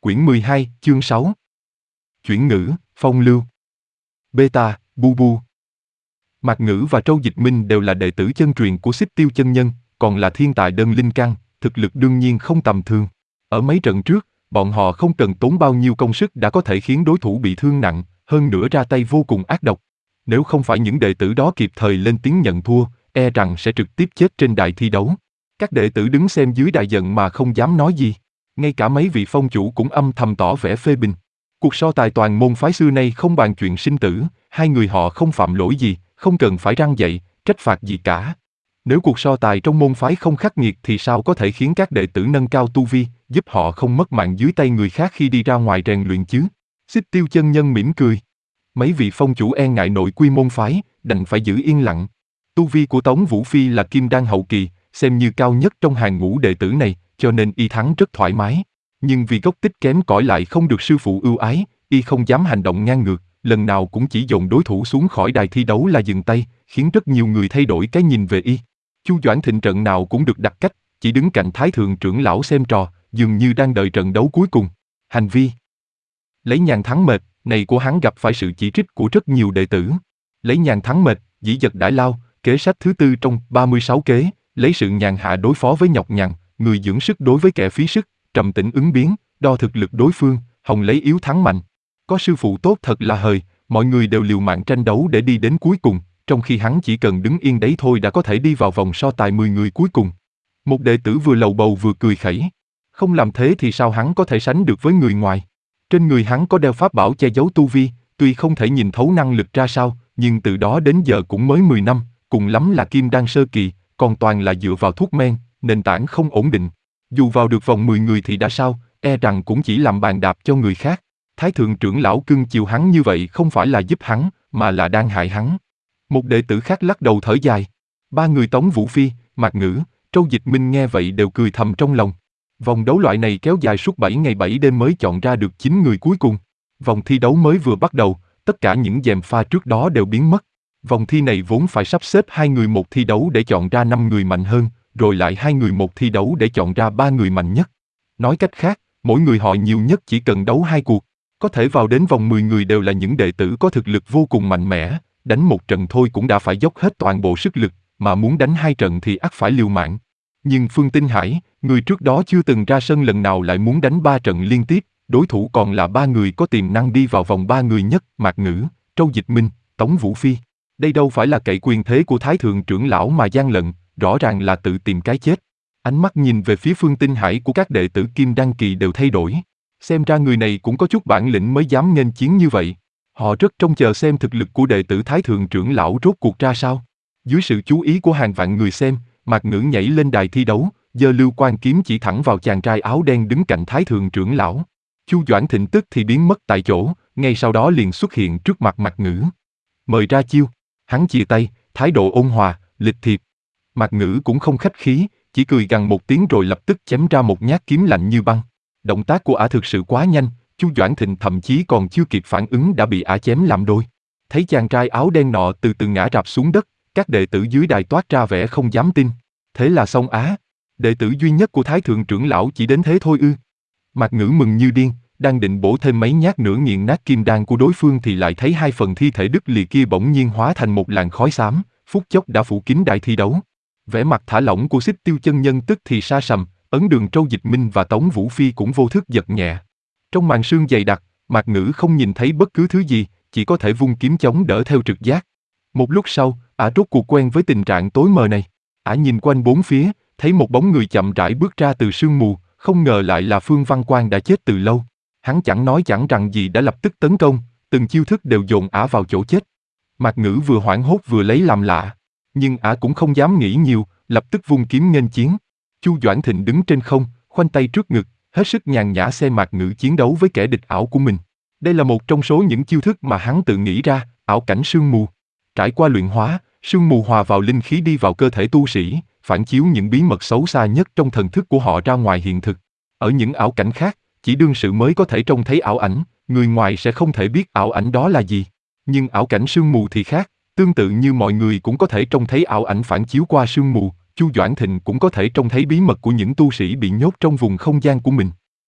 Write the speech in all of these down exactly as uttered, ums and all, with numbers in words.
Quyển mười hai, chương sáu. Chuyển ngữ, phong lưu. Beta, Bu Bu. Mạc Ngữ và Trâu Dịch Minh đều là đệ tử chân truyền của Xích Tiêu chân nhân, còn là thiên tài đơn linh căn, thực lực đương nhiên không tầm thường. Ở mấy trận trước, bọn họ không cần tốn bao nhiêu công sức đã có thể khiến đối thủ bị thương nặng, hơn nữa ra tay vô cùng ác độc. Nếu không phải những đệ tử đó kịp thời lên tiếng nhận thua, e rằng sẽ trực tiếp chết trên đài thi đấu. Các đệ tử đứng xem dưới đài giận mà không dám nói gì. Ngay cả mấy vị phong chủ cũng âm thầm tỏ vẻ phê bình. Cuộc so tài toàn môn phái xưa nay không bàn chuyện sinh tử, hai người họ không phạm lỗi gì, không cần phải răn dạy, trách phạt gì cả. Nếu cuộc so tài trong môn phái không khắc nghiệt thì sao có thể khiến các đệ tử nâng cao tu vi, giúp họ không mất mạng dưới tay người khác khi đi ra ngoài rèn luyện chứ? Xích Tiêu chân nhân mỉm cười. Mấy vị phong chủ e ngại nội quy môn phái, đành phải giữ yên lặng. Tu vi của Tống Vũ Phi là kim đan hậu kỳ, xem như cao nhất trong hàng ngũ đệ tử này, cho nên y thắng rất thoải mái. Nhưng vì gốc tích kém cỏi lại không được sư phụ ưu ái, y không dám hành động ngang ngược, lần nào cũng chỉ dồn đối thủ xuống khỏi đài thi đấu là dừng tay, khiến rất nhiều người thay đổi cái nhìn về y. Chu Doãn Thịnh trận nào cũng được đặt cách, chỉ đứng cạnh Thái Thượng trưởng lão xem trò, dường như đang đợi trận đấu cuối cùng. Hành vi lấy nhàn thắng mệt này của hắn gặp phải sự chỉ trích của rất nhiều đệ tử. Lấy nhàn thắng mệt, dĩ dật đãi lao, kế sách thứ tư trong ba mươi sáu kế, lấy sự nhàn hạ đối phó với nhọc nhằn, người dưỡng sức đối với kẻ phí sức, trầm tĩnh ứng biến, đo thực lực đối phương, hòng lấy yếu thắng mạnh. Có sư phụ tốt thật là hời, mọi người đều liều mạng tranh đấu để đi đến cuối cùng, trong khi hắn chỉ cần đứng yên đấy thôi đã có thể đi vào vòng so tài mười người cuối cùng. Một đệ tử vừa lầu bầu vừa cười khẩy. Không làm thế thì sao hắn có thể sánh được với người ngoài? Trên người hắn có đeo pháp bảo che giấu tu vi, tuy không thể nhìn thấu năng lực ra sao, nhưng từ đó đến giờ cũng mới mười năm, cùng lắm là kim đan sơ kỳ, còn toàn là dựa vào thuốc men, nền tảng không ổn định. Dù vào được vòng mười người thì đã sao, e rằng cũng chỉ làm bàn đạp cho người khác. Thái Thượng trưởng lão cưng chiều hắn như vậy không phải là giúp hắn, mà là đang hại hắn. Một đệ tử khác lắc đầu thở dài. Ba người Tống Vũ Phi, Mạc Ngữ, Trâu Dịch Minh nghe vậy đều cười thầm trong lòng. Vòng đấu loại này kéo dài suốt bảy ngày bảy đêm mới chọn ra được chín người cuối cùng. Vòng thi đấu mới vừa bắt đầu, tất cả những gièm pha trước đó đều biến mất. Vòng thi này vốn phải sắp xếp hai người một thi đấu để chọn ra năm người mạnh hơn, rồi lại hai người một thi đấu để chọn ra ba người mạnh nhất. Nói cách khác, mỗi người họ nhiều nhất chỉ cần đấu hai cuộc. Có thể vào đến vòng mười người đều là những đệ tử có thực lực vô cùng mạnh mẽ, đánh một trận thôi cũng đã phải dốc hết toàn bộ sức lực, mà muốn đánh hai trận thì ắt phải liều mạng. Nhưng Phương Tinh Hải, người trước đó chưa từng ra sân lần nào lại muốn đánh ba trận liên tiếp, đối thủ còn là ba người có tiềm năng đi vào vòng ba người nhất, Mạc Ngữ, Trâu Dịch Minh, Tống Vũ Phi. Đây đâu phải là cậy quyền thế của Thái Thượng trưởng lão mà gian lận, rõ ràng là tự tìm cái chết. Ánh mắt nhìn về phía Phương Tinh Hải của các đệ tử kim đan kỳ đều thay đổi. Xem ra người này cũng có chút bản lĩnh mới dám nghênh chiến như vậy. Họ rất trông chờ xem thực lực của đệ tử Thái Thượng trưởng lão rốt cuộc ra sao. Dưới sự chú ý của hàng vạn người xem, Mạc Ngữ nhảy lên đài thi đấu, giơ lưu quan kiếm chỉ thẳng vào chàng trai áo đen đứng cạnh Thái Thượng trưởng lão. Chu Doãn Thịnh tức thì biến mất tại chỗ, ngay sau đó liền xuất hiện trước mặt Mạc Ngữ. Mời ra chiêu. Hắn chia tay, thái độ ôn hòa, lịch thiệp. Mạc Ngữ cũng không khách khí, chỉ cười gằn một tiếng rồi lập tức chém ra một nhát kiếm lạnh như băng. Động tác của ả thực sự quá nhanh, Chu Doãn Thịnh thậm chí còn chưa kịp phản ứng đã bị ả chém làm đôi. Thấy chàng trai áo đen nọ từ từ ngã rạp xuống đất, các đệ tử dưới đài toát ra vẻ không dám tin. Thế là xong á, đệ tử duy nhất của Thái Thượng trưởng lão chỉ đến thế thôi ư? Mạc Ngữ mừng như điên, đang định bổ thêm mấy nhát nữa nghiền nát kim đan của đối phương thì lại thấy hai phần thi thể đứt lìa kia bỗng nhiên hóa thành một làn khói xám, phút chốc đã phủ kín đài thi đấu. Vẻ mặt thả lỏng của Xích Tiêu chân nhân tức thì sa sầm, Ấn Đường Trâu Dịch Minh và Tống Vũ Phi cũng vô thức giật nhẹ. Trong màn sương dày đặc, Mạc Ngữ không nhìn thấy bất cứ thứ gì, chỉ có thể vung kiếm chống đỡ theo trực giác. Một lúc sau, ả rốt cuộc quen với tình trạng tối mờ này. Ả nhìn quanh bốn phía, thấy một bóng người chậm rãi bước ra từ sương mù, không ngờ lại là Phương Văn Quan đã chết từ lâu. Hắn chẳng nói chẳng rằng gì đã lập tức tấn công, từng chiêu thức đều dồn ả vào chỗ chết. Mạc Ngữ vừa hoảng hốt vừa lấy làm lạ, nhưng ả cũng không dám nghĩ nhiều, lập tức vung kiếm nghênh chiến. Chu Doãn Thịnh đứng trên không, khoanh tay trước ngực, hết sức nhàn nhã xem Mạc Ngữ chiến đấu với kẻ địch ảo của mình. Đây là một trong số những chiêu thức mà hắn tự nghĩ ra, ảo cảnh sương mù. Trải qua luyện hóa, sương mù hòa vào linh khí đi vào cơ thể tu sĩ, phản chiếu những bí mật xấu xa nhất trong thần thức của họ ra ngoài hiện thực. Ở những ảo cảnh khác, chỉ đương sự mới có thể trông thấy ảo ảnh, người ngoài sẽ không thể biết ảo ảnh đó là gì. Nhưng ảo cảnh sương mù thì khác, tương tự như mọi người cũng có thể trông thấy ảo ảnh phản chiếu qua sương mù, Chu Doãn Thịnh cũng có thể trông thấy bí mật của những tu sĩ bị nhốt trong vùng không gian của mình.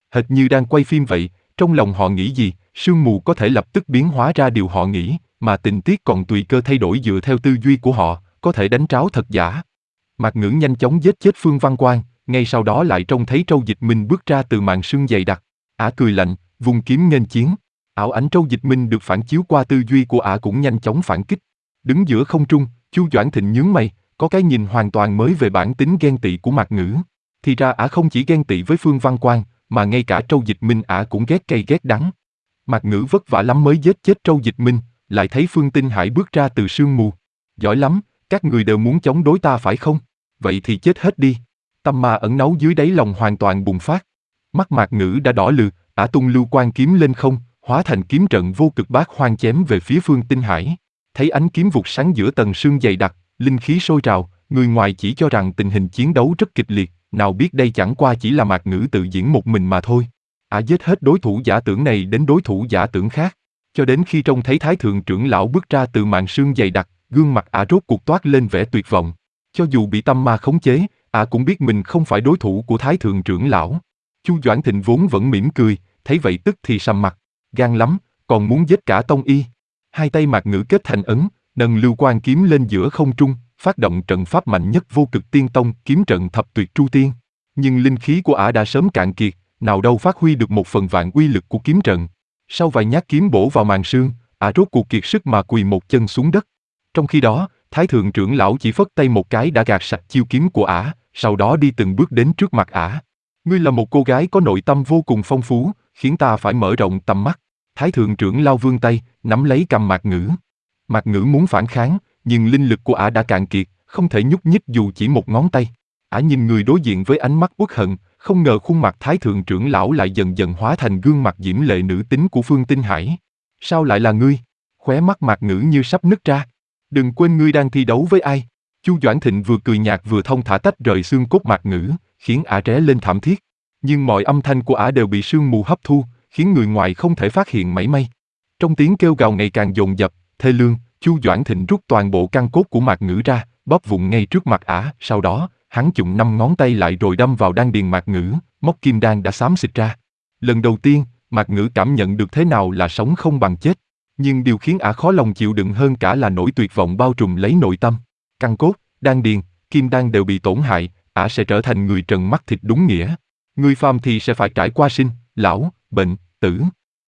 Hệt như đang quay phim vậy, trong lòng họ nghĩ gì, sương mù có thể lập tức biến hóa ra điều họ nghĩ, mà tình tiết còn tùy cơ thay đổi dựa theo tư duy của họ, có thể đánh tráo thật giả. Mạc Ngữ nhanh chóng giết chết Phương Văn Quang, ngay sau đó lại trông thấy Trâu Dịch Minh bước ra từ màn sương dày đặc. Ả cười lạnh, vung kiếm nghênh chiến. Ảo ảnh Trâu Dịch Minh được phản chiếu qua tư duy của Ả cũng nhanh chóng phản kích. Đứng giữa không trung, Chu Doãn Thịnh nhướng mày, có cái nhìn hoàn toàn mới về bản tính ghen tị của Mạc Ngữ. Thì ra Ả không chỉ ghen tị với Phương Văn Quang, mà ngay cả Trâu Dịch Minh Ả cũng ghét cay ghét đắng. Mạc Ngữ vất vả lắm mới giết chết Trâu Dịch Minh, lại thấy Phương Tinh Hải bước ra từ sương mù. Giỏi lắm, các người đều muốn chống đối ta phải không? Vậy thì chết hết đi. Tâm ma ẩn náu dưới đáy lòng hoàn toàn bùng phát. Mắt Mạc Ngữ đã đỏ lừ, Ả tung lưu quan kiếm lên không, hóa thành kiếm trận vô cực bát hoang chém về phía Phương Tinh Hải. Thấy ánh kiếm vụt sáng giữa tầng sương dày đặc, linh khí sôi trào, người ngoài chỉ cho rằng tình hình chiến đấu rất kịch liệt, nào biết đây chẳng qua chỉ là Mạc Ngữ tự diễn một mình mà thôi. Ả giết hết đối thủ giả tưởng này đến đối thủ giả tưởng khác, cho đến khi trông thấy Thái Thượng trưởng lão bước ra từ màn sương dày đặc, gương mặt Ả rốt cuộc toát lên vẻ tuyệt vọng. Cho dù bị tâm ma khống chế, Ả cũng biết mình không phải đối thủ của Thái Thượng trưởng lão. Chu Doãn Thịnh vốn vẫn mỉm cười, thấy vậy tức thì sầm mặt, gan lắm, còn muốn giết cả tông y. Hai tay Mạc Ngữ kết thành ấn, nâng lưu quan kiếm lên giữa không trung, phát động trận pháp mạnh nhất vô cực tiên tông, kiếm trận thập tuyệt tru tiên. Nhưng linh khí của Ả đã sớm cạn kiệt, nào đâu phát huy được một phần vạn uy lực của kiếm trận. Sau vài nhát kiếm bổ vào màn sương, Ả rốt cuộc kiệt sức mà quỳ một chân xuống đất. Trong khi đó, Thái Thượng trưởng lão chỉ phất tay một cái đã gạt sạch chiêu kiếm của Ả, sau đó đi từng bước đến trước mặt Ả. Ngươi là một cô gái có nội tâm vô cùng phong phú, khiến ta phải mở rộng tầm mắt. Thái Thượng trưởng lao vươn tay, nắm lấy cầm Mạc Ngữ. Mạc Ngữ muốn phản kháng, nhưng linh lực của Ả đã cạn kiệt, không thể nhúc nhích dù chỉ một ngón tay. Ả nhìn người đối diện với ánh mắt uất hận, không ngờ khuôn mặt Thái Thượng trưởng lão lại dần dần hóa thành gương mặt diễm lệ nữ tính của Phương Tinh Hải. Sao lại là ngươi? Khóe mắt Mạc Ngữ như sắp nứt ra. Đừng quên ngươi đang thi đấu với ai. Chu Doãn Thịnh vừa cười nhạt vừa thông thả tách rời xương cốt Mạc Ngữ, khiến Ả ré lên thảm thiết. Nhưng mọi âm thanh của Ả đều bị sương mù hấp thu, khiến người ngoài không thể phát hiện mảy may. Trong tiếng kêu gào ngày càng dồn dập, thê lương, Chu Doãn Thịnh rút toàn bộ căn cốt của Mạc Ngữ ra, bóp vụn ngay trước mặt Ả. Sau đó, hắn chụm năm ngón tay lại rồi đâm vào đan điền Mạc Ngữ, móc kim đan đã xám xịt ra. Lần đầu tiên, Mạc Ngữ cảm nhận được thế nào là sống không bằng chết. Nhưng điều khiến Ả khó lòng chịu đựng hơn cả là nỗi tuyệt vọng bao trùm lấy nội tâm. Căn cốt, đan điền, kim đan đều bị tổn hại, Ả sẽ trở thành người trần mắt thịt đúng nghĩa. Người phàm thì sẽ phải trải qua sinh, lão, bệnh, tử.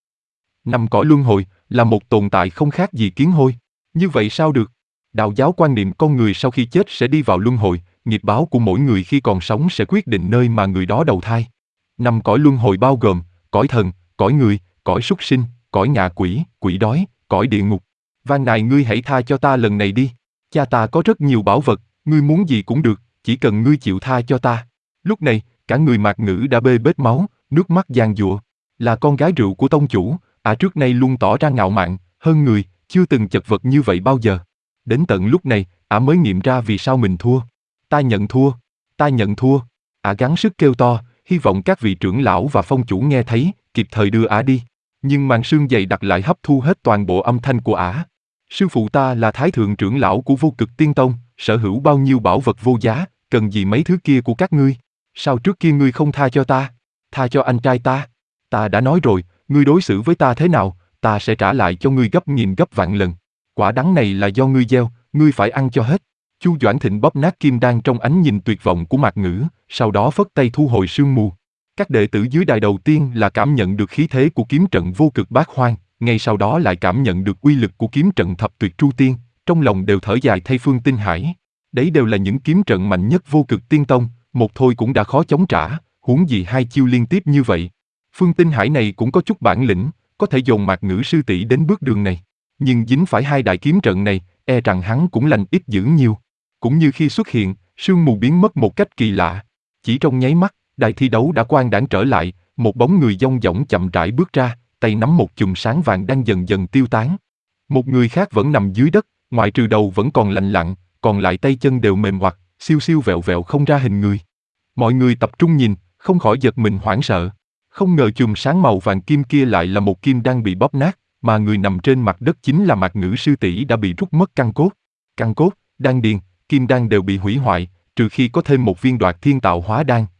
Năm cõi luân hồi là một tồn tại không khác gì kiến hôi. Như vậy sao được? Đạo giáo quan niệm con người sau khi chết sẽ đi vào luân hồi, nghiệp báo của mỗi người khi còn sống sẽ quyết định nơi mà người đó đầu thai. Năm cõi luân hồi bao gồm cõi thần, cõi người, cõi súc sinh, cõi ngạ quỷ, quỷ đói, cõi địa ngục. Van này ngươi hãy tha cho ta lần này đi. Cha ta có rất nhiều bảo vật, ngươi muốn gì cũng được, chỉ cần ngươi chịu tha cho ta. Lúc này, cả người Mạc Ngữ đã bê bết máu, nước mắt giàn giụa. Là con gái rượu của tông chủ, Ả trước nay luôn tỏ ra ngạo mạn, hơn người, chưa từng chật vật như vậy bao giờ. Đến tận lúc này, Ả mới nghiệm ra vì sao mình thua. Ta nhận thua, ta nhận thua. Ả gắng sức kêu to, hy vọng các vị trưởng lão và phong chủ nghe thấy, kịp thời đưa Ả đi. Nhưng màn sương dày đặc lại hấp thu hết toàn bộ âm thanh của Ả. Sư phụ ta là Thái Thượng trưởng lão của Vô Cực Tiên Tông, sở hữu bao nhiêu bảo vật vô giá, cần gì mấy thứ kia của các ngươi? Sao trước kia ngươi không tha cho ta? Tha cho anh trai ta? Ta đã nói rồi, ngươi đối xử với ta thế nào, ta sẽ trả lại cho ngươi gấp nghìn gấp vạn lần. Quả đắng này là do ngươi gieo, ngươi phải ăn cho hết. Chu Doãn Thịnh bóp nát kim đan trong ánh nhìn tuyệt vọng của Mạc Ngữ, sau đó phất tay thu hồi sương mù. Các đệ tử dưới đài đầu tiên là cảm nhận được khí thế của kiếm trận vô cực bát hoang, ngay sau đó lại cảm nhận được uy lực của kiếm trận thập tuyệt tru tiên, trong lòng đều thở dài thay Phương Tinh Hải. Đấy đều là những kiếm trận mạnh nhất Vô Cực Tiên Tông, một thôi cũng đã khó chống trả, huống gì hai chiêu liên tiếp như vậy. Phương Tinh Hải này cũng có chút bản lĩnh, có thể dồn Mạc Ngữ sư tỷ đến bước đường này. Nhưng dính phải hai đại kiếm trận này, e rằng hắn cũng lành ít dữ nhiều. Cũng như khi xuất hiện, sương mù biến mất một cách kỳ lạ. Chỉ trong nháy mắt, đài thi đấu đã quang đãng trở lại, một bóng người dong dỏng chậm rãi bước ra, tay nắm một chùm sáng vàng đang dần dần tiêu tán. Một người khác vẫn nằm dưới đất, ngoại trừ đầu vẫn còn lành lặn, còn lại tay chân đều mềm oặt, siêu siêu vẹo vẹo không ra hình người. Mọi người tập trung nhìn, không khỏi giật mình hoảng sợ. Không ngờ chùm sáng màu vàng kim kia lại là một kim đang bị bóp nát, mà người nằm trên mặt đất chính là Mạc Ngữ sư tỷ đã bị rút mất căn cốt. Căn cốt, đan điền, kim đan đều bị hủy hoại, trừ khi có thêm một viên đoạt thiên tạo hóa đan,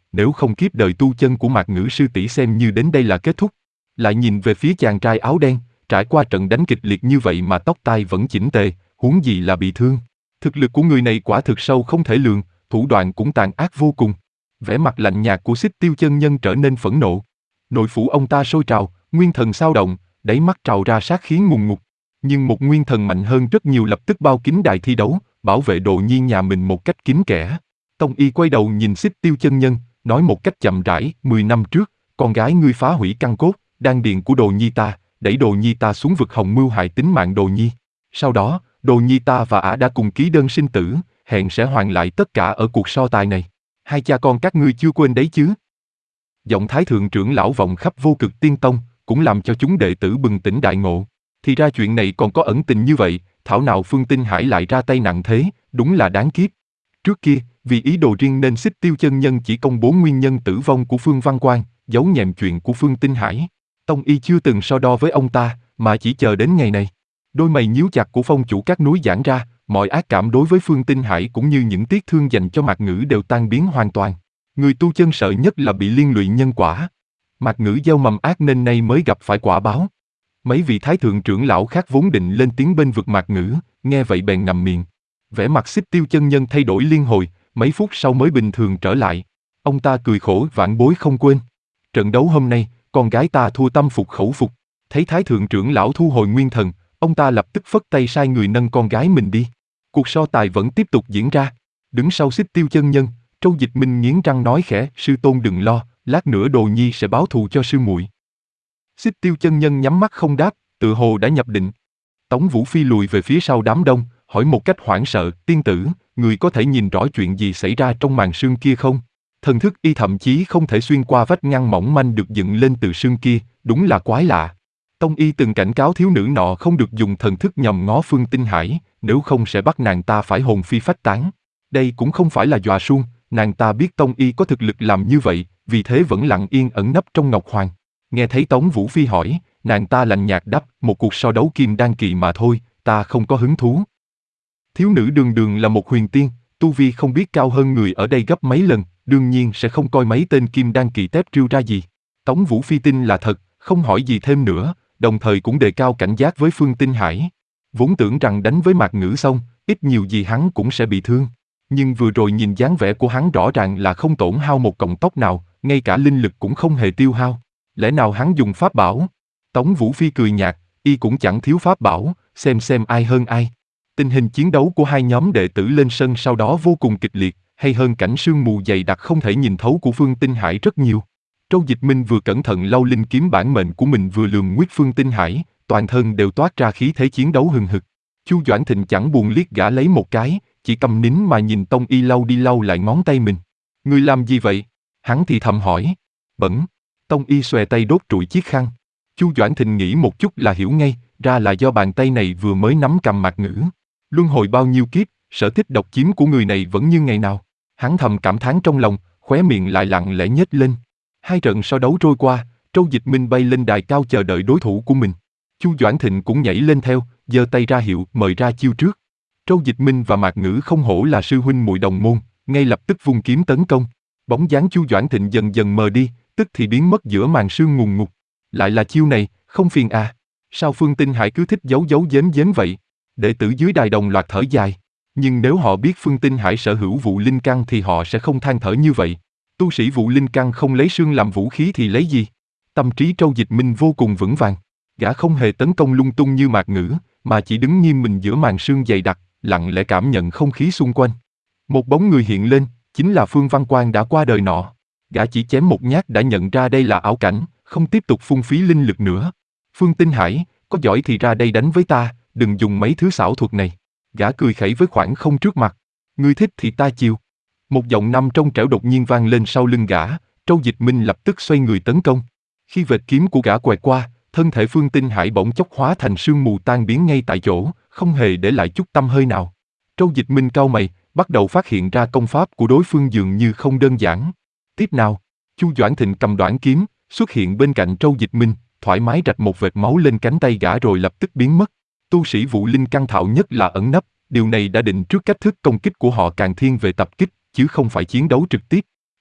nếu không kiếp đời tu chân của Mạc Ngữ sư tỷ xem như đến đây là kết thúc. Lại nhìn về phía chàng trai áo đen, trải qua trận đánh kịch liệt như vậy mà tóc tai vẫn chỉnh tề, huống gì là bị thương. Thực lực của người này quả thực sâu không thể lường, thủ đoạn cũng tàn ác vô cùng. Vẻ mặt lạnh nhạt của Xích Tiêu chân nhân trở nên phẫn nộ. Nội phủ ông ta sôi trào, nguyên thần xao động, đáy mắt trào ra sát khí ngùn ngụt. Nhưng một nguyên thần mạnh hơn rất nhiều lập tức bao kín đài thi đấu, bảo vệ Đồ Nhi nhà mình một cách kín kẽ. Tông Y quay đầu nhìn Xích Tiêu chân nhân, nói một cách chậm rãi, mười năm trước, con gái ngươi phá hủy căn cốt, đan điền của Đồ Nhi ta, đẩy Đồ Nhi ta xuống vực hồng mưu hại tính mạng Đồ Nhi. Sau đó, Đồ Nhi ta và ả đã cùng ký đơn sinh tử, hẹn sẽ hoàn lại tất cả ở cuộc so tài này. Hai cha con các ngươi chưa quên đấy chứ? Giọng Thái thượng trưởng lão vọng khắp Vô Cực Tiên Tông, cũng làm cho chúng đệ tử bừng tỉnh đại ngộ. Thì ra chuyện này còn có ẩn tình như vậy, thảo nào Phương Tinh Hải lại ra tay nặng thế, đúng là đáng kiếp. Trước kia, vì ý đồ riêng nên Xích Tiêu chân nhân chỉ công bố nguyên nhân tử vong của Phương Văn Quang, giấu nhẹm chuyện của Phương Tinh Hải. Tông Y chưa từng so đo với ông ta, mà chỉ chờ đến ngày này. Đôi mày nhíu chặt của phong chủ các núi giãn ra, mọi ác cảm đối với Phương Tinh Hải cũng như những tiếc thương dành cho Mạc Ngữ đều tan biến hoàn toàn. Người tu chân sợ nhất là bị liên lụy nhân quả. Mạc Ngữ gieo mầm ác nên nay mới gặp phải quả báo. Mấy vị thái thượng trưởng lão khác vốn định lên tiếng bên vực Mạc Ngữ, nghe vậy bèn ngậm miệng. Vẻ mặt Xích Tiêu chân nhân thay đổi liên hồi, mấy phút sau mới bình thường trở lại. Ông ta cười khổ vãn bối không quên. Trận đấu hôm nay, con gái ta thua tâm phục khẩu phục. Thấy thái thượng trưởng lão thu hồi nguyên thần, ông ta lập tức phất tay sai người nâng con gái mình đi. Cuộc so tài vẫn tiếp tục diễn ra. Đứng sau Xích Tiêu chân nhân, Trâu Dịch Minh nghiến răng nói khẽ, sư tôn đừng lo, lát nữa Đồ Nhi sẽ báo thù cho sư muội. Xích Tiêu chân nhân nhắm mắt không đáp, tự hồ đã nhập định. Tống Vũ Phi lùi về phía sau đám đông, hỏi một cách hoảng sợ, tiên tử, người có thể nhìn rõ chuyện gì xảy ra trong màn sương kia không? Thần thức y thậm chí không thể xuyên qua vách ngăn mỏng manh được dựng lên từ sương kia, đúng là quái lạ. Tông Y từng cảnh cáo thiếu nữ nọ không được dùng thần thức nhòm ngó Phương Tinh Hải, nếu không sẽ bắt nàng ta phải hồn phi phách tán. Đây cũng không phải là dọa suông, nàng ta biết Tông Y có thực lực làm như vậy, vì thế vẫn lặng yên ẩn nấp trong Ngọc Hoàng. Nghe thấy Tống Vũ Phi hỏi, nàng ta lạnh nhạt đáp, một cuộc so đấu kim đan kỳ mà thôi, ta không có hứng thú. Thiếu nữ đường đường là một huyền tiên, tu vi không biết cao hơn người ở đây gấp mấy lần, đương nhiên sẽ không coi mấy tên kim đan kỳ tép riêu ra gì. Tống Vũ Phi tin là thật, không hỏi gì thêm nữa, đồng thời cũng đề cao cảnh giác với Phương Tinh Hải. Vốn tưởng rằng đánh với Mạc Ngữ xong, ít nhiều gì hắn cũng sẽ bị thương. Nhưng vừa rồi nhìn dáng vẻ của hắn rõ ràng là không tổn hao một cọng tóc nào, ngay cả linh lực cũng không hề tiêu hao. Lẽ nào hắn dùng pháp bảo? Tống Vũ Phi cười nhạt, y cũng chẳng thiếu pháp bảo, xem xem ai hơn ai. Tình hình chiến đấu của hai nhóm đệ tử lên sân sau đó vô cùng kịch liệt, hay hơn cảnh sương mù dày đặc không thể nhìn thấu của Phương Tinh Hải rất nhiều. Trâu Dịch Minh vừa cẩn thận lau linh kiếm bản mệnh của mình vừa lườm nguyết Phương Tinh Hải, toàn thân đều toát ra khí thế chiến đấu hừng hực. Chu Doãn Thịnh chẳng buồn liếc gã lấy một cái, chỉ câm nín mà nhìn Tông Y lau đi lau lại ngón tay mình. Ngươi làm gì vậy? Hắn thì thầm hỏi. Bẩn. Tông Y xòe tay đốt trụi chiếc khăn. Chu Doãn Thịnh nghĩ một chút là hiểu ngay, ra là do bàn tay này vừa mới nắm cầm Mạc Ngữ. Luân hồi bao nhiêu kiếp, sở thích độc chiếm của người này vẫn như ngày nào. Hắn thầm cảm thán trong lòng, khóe miệng lại lặng lẽ nhếch lên. Hai trận so đấu trôi qua, Trâu Dịch Minh bay lên đài cao chờ đợi đối thủ của mình. Chu Doãn Thịnh cũng nhảy lên theo, giơ tay ra hiệu mời ra chiêu trước. Trâu Dịch Minh và Mạc Ngữ không hổ là sư huynh muội đồng môn, ngay lập tức vung kiếm tấn công. Bóng dáng Chu Doãn Thịnh dần dần mờ đi, tức thì biến mất giữa màn sương ngùn ngụt. Lại là chiêu này, không phiền à? Sao Phương Tinh Hải cứ thích giấu giấu giếm giếm vậy? Đệ tử dưới đài đồng loạt thở dài. Nhưng nếu họ biết Phương Tinh Hải sở hữu vụ linh căn thì họ sẽ không than thở như vậy. Tu sĩ vụ linh căn không lấy xương làm vũ khí thì lấy gì? Tâm trí Trâu Dịch Minh vô cùng vững vàng. Gã không hề tấn công lung tung như Mạc Ngữ, mà chỉ đứng nghiêm mình giữa màn sương dày đặc, lặng lẽ cảm nhận không khí xung quanh. Một bóng người hiện lên, chính là Phương Văn Quang đã qua đời nọ. Gã chỉ chém một nhát đã nhận ra đây là ảo cảnh, không tiếp tục phung phí linh lực nữa. Phương Tinh Hải, có giỏi thì ra đây đánh với ta, đừng dùng mấy thứ xảo thuật này. Gã cười khẩy với khoảng không trước mặt. Ngươi thích thì ta chiều. Một giọng nam trong trẻo đột nhiên vang lên sau lưng gã, Trâu Dịch Minh lập tức xoay người tấn công. Khi vệt kiếm của gã quẹt qua, thân thể Phương Tinh Hải bỗng chốc hóa thành sương mù tan biến ngay tại chỗ, không hề để lại chút tăm hơi nào. Trâu Dịch Minh cau mày, bắt đầu phát hiện ra công pháp của đối phương dường như không đơn giản. Tiếp nào, Chu Doãn Thịnh cầm đoản kiếm, xuất hiện bên cạnh Trâu Dịch Minh, thoải mái rạch một vệt máu lên cánh tay gã rồi lập tức biến mất. Tu sĩ vụ linh căn thạo nhất là ẩn nấp, điều này đã định trước cách thức công kích của họ càng thiên về tập kích, chứ không phải chiến đấu trực tiếp.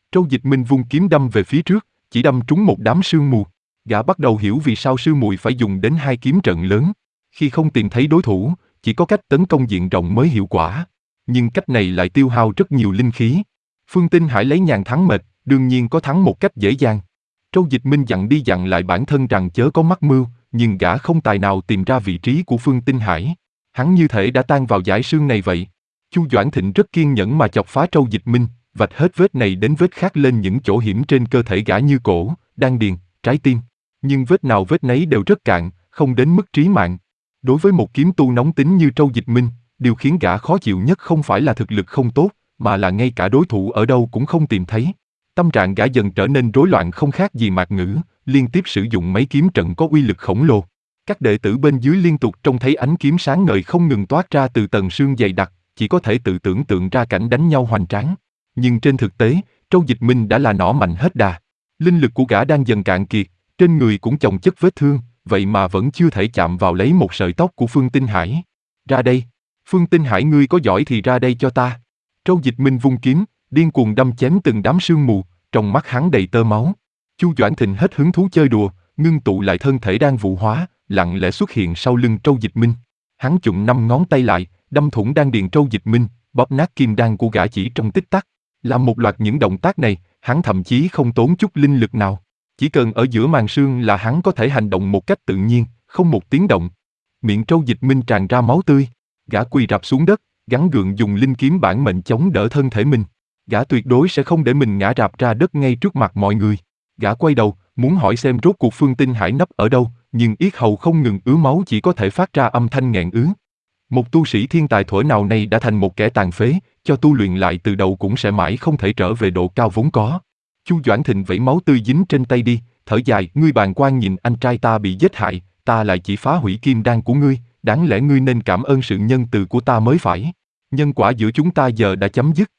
Trâu Dịch Minh vung kiếm đâm về phía trước, chỉ đâm trúng một đám sương mù. Gã bắt đầu hiểu vì sao sư muội phải dùng đến hai kiếm trận lớn. Khi không tìm thấy đối thủ, chỉ có cách tấn công diện rộng mới hiệu quả. Nhưng cách này lại tiêu hao rất nhiều linh khí. Phương Tinh Hải lấy nhàn thắng mệt, đương nhiên có thắng một cách dễ dàng. Trâu Dịch Minh dặn đi dặn lại bản thân rằng chớ có mắc mưu, nhưng gã không tài nào tìm ra vị trí của Phương Tinh Hải. Hắn như thể đã tan vào dải sương này vậy. Chu Doãn Thịnh rất kiên nhẫn mà chọc phá Trâu Dịch Minh, vạch hết vết này đến vết khác lên những chỗ hiểm trên cơ thể gã như cổ, đan điền, trái tim. Nhưng vết nào vết nấy đều rất cạn, không đến mức trí mạng. Đối với một kiếm tu nóng tính như Trâu Dịch Minh, điều khiến gã khó chịu nhất không phải là thực lực không tốt, mà là ngay cả đối thủ ở đâu cũng không tìm thấy. Tâm trạng gã dần trở nên rối loạn không khác gì Mạc Ngữ, liên tiếp sử dụng mấy kiếm trận có uy lực khổng lồ. Các đệ tử bên dưới liên tục trông thấy ánh kiếm sáng ngời không ngừng toát ra từ tầng sương dày đặc, chỉ có thể tự tưởng tượng ra cảnh đánh nhau hoành tráng. Nhưng trên thực tế, Trâu Dịch Minh đã là nỏ mạnh hết đà. Linh lực của gã đang dần cạn kiệt, trên người cũng chồng chất vết thương, vậy mà vẫn chưa thể chạm vào lấy một sợi tóc của Phương Tinh Hải. Ra đây! Phương Tinh Hải ngươi có giỏi thì ra đây cho ta! Trâu Dịch Minh vung kiếm, điên cuồng đâm chém từng đám sương mù, trong mắt hắn đầy tơ máu. Chu Doãn Thịnh hết hứng thú chơi đùa, ngưng tụ lại thân thể đang vụ hóa, lặng lẽ xuất hiện sau lưng Trâu Dịch Minh. Hắn chụm năm ngón tay lại, đâm thủng đan điền Trâu Dịch Minh, bóp nát kim đan của gã chỉ trong tích tắc. Làm một loạt những động tác này, hắn thậm chí không tốn chút linh lực nào. Chỉ cần ở giữa màn sương là hắn có thể hành động một cách tự nhiên, không một tiếng động. Miệng Trâu Dịch Minh tràn ra máu tươi, gã quỳ rạp xuống đất, gắng gượng dùng linh kiếm bản mệnh chống đỡ thân thể mình. Gã tuyệt đối sẽ không để mình ngã rạp ra đất ngay trước mặt mọi người. Gã quay đầu, muốn hỏi xem rốt cuộc Phương Tinh Hải nấp ở đâu, nhưng yết hầu không ngừng ứa máu chỉ có thể phát ra âm thanh nghẹn ứ. Một tu sĩ thiên tài thuở nào nay đã thành một kẻ tàn phế, cho tu luyện lại từ đầu cũng sẽ mãi không thể trở về độ cao vốn có. Chu Doãn Thịnh vẩy máu tươi dính trên tay đi, thở dài, ngươi bàng quan nhìn anh trai ta bị giết hại, ta lại chỉ phá hủy kim đan của ngươi, đáng lẽ ngươi nên cảm ơn sự nhân từ của ta mới phải. Nhân quả giữa chúng ta giờ đã chấm dứt.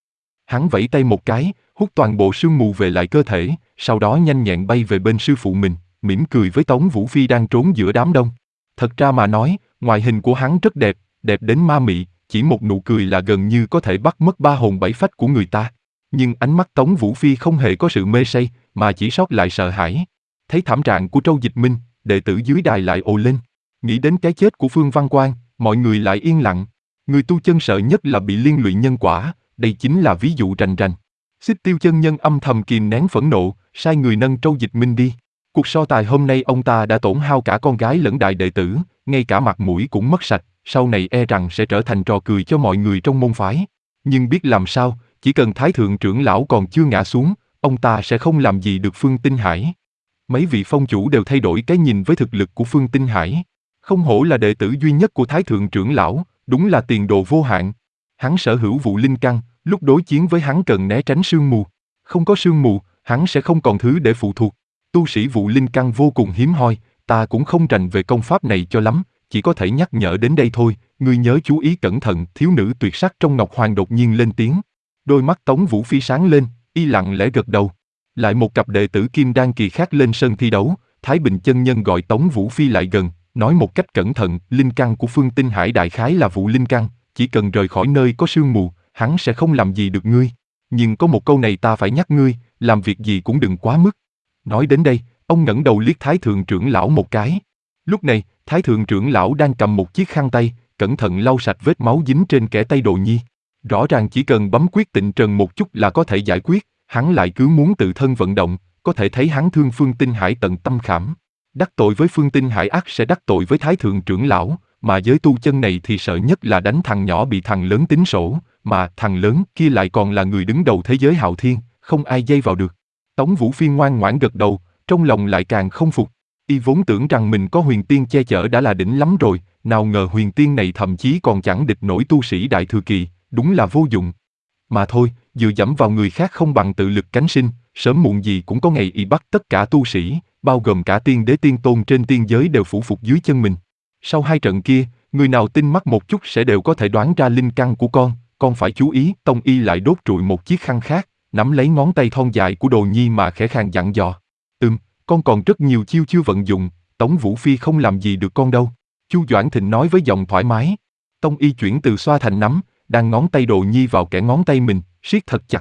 Hắn vẫy tay một cái, hút toàn bộ sương mù về lại cơ thể, sau đó nhanh nhẹn bay về bên sư phụ mình, mỉm cười với Tống Vũ Phi đang trốn giữa đám đông. Thật ra mà nói, ngoại hình của hắn rất đẹp, đẹp đến ma mị, chỉ một nụ cười là gần như có thể bắt mất ba hồn bảy phách của người ta. Nhưng ánh mắt Tống Vũ Phi không hề có sự mê say, mà chỉ sót lại sợ hãi. Thấy thảm trạng của Trâu Dịch Minh, đệ tử dưới đài lại ồ lên. Nghĩ đến cái chết của Phương Văn Quang, mọi người lại yên lặng. Người tu chân sợ nhất là bị liên lụy nhân quả, đây chính là ví dụ rành rành. Xích Tiêu chân nhân âm thầm kìm nén phẫn nộ, sai người nâng Trâu Dịch Minh đi. Cuộc so tài hôm nay ông ta đã tổn hao cả con gái lẫn đại đệ tử, ngay cả mặt mũi cũng mất sạch, sau này e rằng sẽ trở thành trò cười cho mọi người trong môn phái. Nhưng biết làm sao, chỉ cần Thái Thượng trưởng lão còn chưa ngã xuống, ông ta sẽ không làm gì được Phương Tinh Hải. Mấy vị phong chủ đều thay đổi cái nhìn với thực lực của Phương Tinh Hải. Không hổ là đệ tử duy nhất của Thái Thượng trưởng lão, đúng là tiền đồ vô hạn. Hắn sở hữu vụ linh căn, lúc đối chiến với hắn cần né tránh sương mù. Không có sương mù, hắn sẽ không còn thứ để phụ thuộc. Tu sĩ vụ linh căn vô cùng hiếm hoi, ta cũng không rành về công pháp này cho lắm, chỉ có thể nhắc nhở đến đây thôi, ngươi nhớ chú ý cẩn thận. Thiếu nữ tuyệt sắc trong Ngọc Hoàng đột nhiên lên tiếng. Đôi mắt Tống Vũ Phi sáng lên, y lặng lẽ gật đầu. Lại một cặp đệ tử kim đan kỳ khác lên sân thi đấu, Thái Bình chân nhân gọi Tống Vũ Phi lại gần, nói một cách cẩn thận, linh căn của Phương Tinh Hải đại khái là vụ linh căn, chỉ cần rời khỏi nơi có sương mù, hắn sẽ không làm gì được ngươi. Nhưng có một câu này ta phải nhắc ngươi, làm việc gì cũng đừng quá mức. Nói đến đây, ông ngẩng đầu liếc Thái Thượng trưởng lão một cái. Lúc này, Thái Thượng trưởng lão đang cầm một chiếc khăn tay, cẩn thận lau sạch vết máu dính trên kẽ tay Đồ Nhi. Rõ ràng chỉ cần bấm quyết tịnh trần một chút là có thể giải quyết, hắn lại cứ muốn tự thân vận động, có thể thấy hắn thương Phương Tinh Hải tận tâm khảm. Đắc tội với Phương Tinh Hải ắt sẽ đắc tội với Thái Thượng trưởng lão, mà giới tu chân này thì sợ nhất là đánh thằng nhỏ bị thằng lớn tính sổ, mà thằng lớn kia lại còn là người đứng đầu thế giới hạo thiên, không ai dây vào được. Tống Vũ Phi ngoan ngoãn gật đầu, trong lòng lại càng không phục. Y vốn tưởng rằng mình có huyền tiên che chở đã là đỉnh lắm rồi, nào ngờ huyền tiên này thậm chí còn chẳng địch nổi tu sĩ đại thừa kỳ, đúng là vô dụng. Mà thôi, dựa dẫm vào người khác không bằng tự lực cánh sinh, sớm muộn gì cũng có ngày Y bắt tất cả tu sĩ, bao gồm cả tiên đế tiên tôn trên tiên giới đều phủ phục dưới chân mình. Sau hai trận kia, người nào tinh mắt một chút sẽ đều có thể đoán ra linh căn của con, con phải chú ý. Tông Y lại đốt trụi một chiếc khăn khác, nắm lấy ngón tay thon dài của Đồ Nhi mà khẽ khàng dặn dò. Ừm, con còn rất nhiều chiêu chưa vận dụng, Tống Vũ Phi không làm gì được con đâu. Chu Doãn Thịnh nói với giọng thoải mái. Tông Y chuyển từ xoa thành nắm, đang ngón tay Đồ Nhi vào kẽ ngón tay mình, siết thật chặt.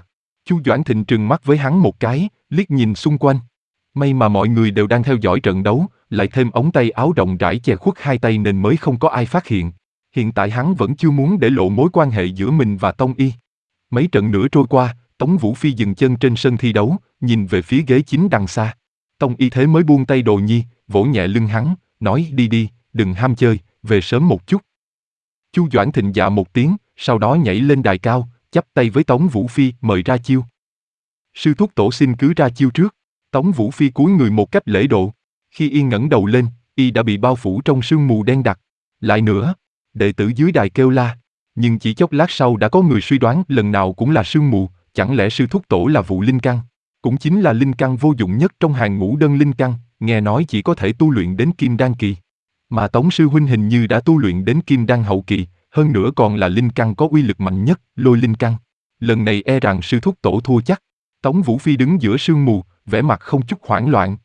Chu Doãn Thịnh trừng mắt với hắn một cái, liếc nhìn xung quanh. May mà mọi người đều đang theo dõi trận đấu, lại thêm ống tay áo rộng rãi che khuất hai tay nên mới không có ai phát hiện. Hiện tại hắn vẫn chưa muốn để lộ mối quan hệ giữa mình và Tông Y. Mấy trận nữa trôi qua, Tống Vũ Phi dừng chân trên sân thi đấu, nhìn về phía ghế chính đằng xa. Tông Y thế mới buông tay Đồ Nhi, vỗ nhẹ lưng hắn, nói đi đi, đừng ham chơi, về sớm một chút. Chu Doãn Thịnh dạ một tiếng, sau đó nhảy lên đài cao, chắp tay với Tống Vũ Phi mời ra chiêu. Sư thúc tổ xin cứ ra chiêu trước. Tống Vũ Phi cúi người một cách lễ độ. Khi y ngẩng đầu lên, y đã bị bao phủ trong sương mù đen đặc. Lại nữa, đệ tử dưới đài kêu la. Nhưng chỉ chốc lát sau đã có người suy đoán lần nào cũng là sương mù, chẳng lẽ sư thúc tổ là vụ linh căn? Cũng chính là linh căn vô dụng nhất trong hàng ngũ đơn linh căn, nghe nói chỉ có thể tu luyện đến kim đan kỳ. Mà Tống sư huynh hình như đã tu luyện đến kim đan hậu kỳ, hơn nữa còn là linh căn có uy lực mạnh nhất, lôi linh căn. Lần này e rằng sư thúc tổ thua chắc. Tống Vũ Phi đứng giữa sương mù, vẻ mặt không chút hoảng loạn,